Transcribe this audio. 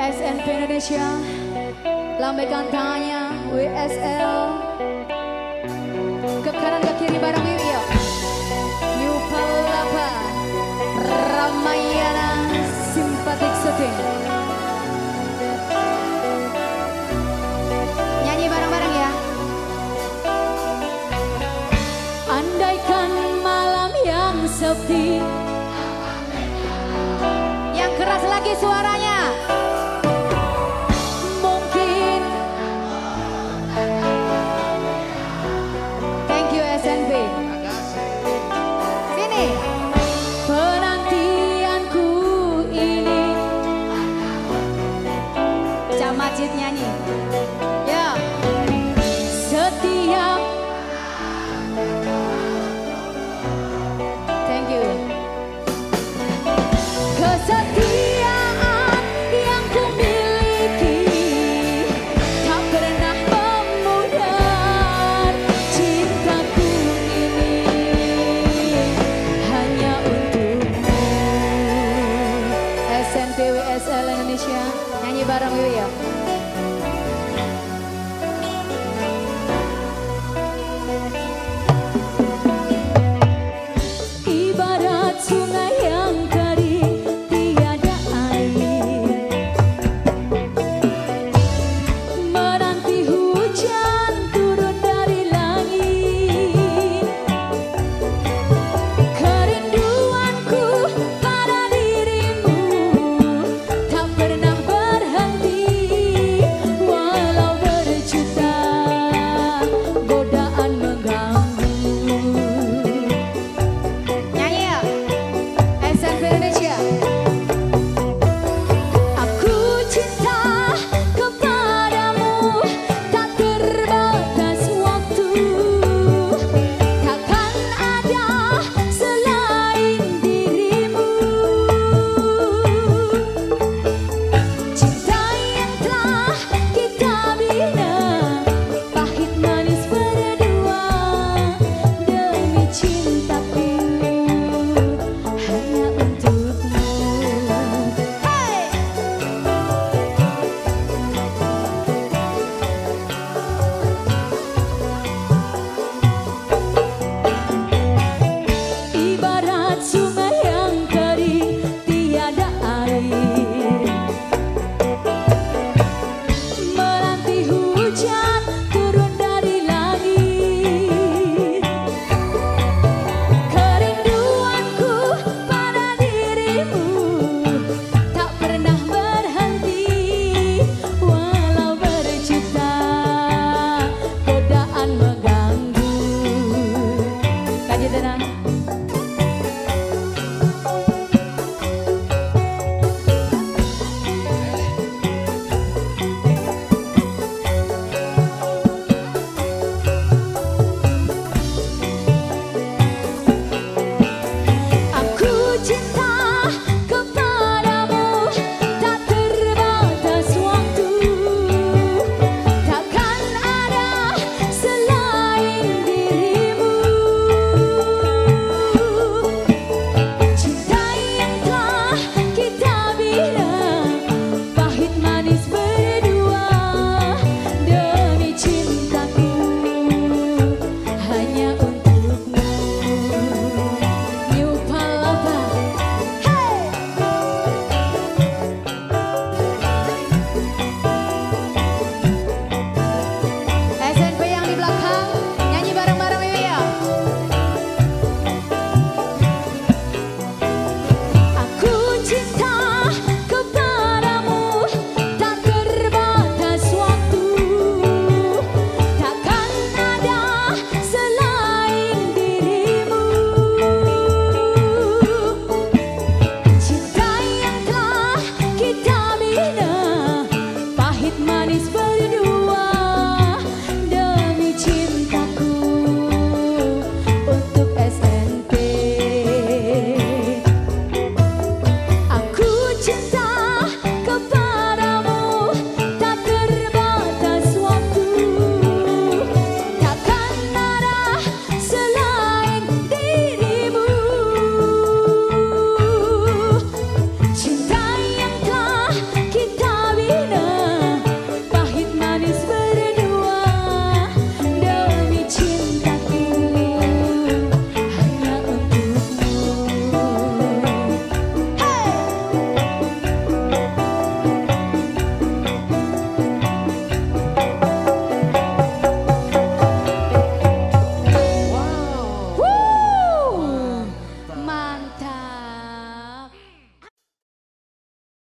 SNP Indonesia, lambaikan tangannya. WSL, ke kanan ke kiri bareng yuk. New Palapa, Ramayana, Simpatik Syuting. Nyanyi bareng-bareng ya. Andaikan malam yang sepi, yang keras lagi suaranya. Mungkin. Thank you SNP. Sini. Penantianku ini. Cak Majid nyanyi. Ya. Setiap. Thank you. Kesetiaan yang kumiliki tak pernah memudar. Cintaku ini hanya untukmu. SNP WSL Indonesia, nyanyi bareng yuk ya.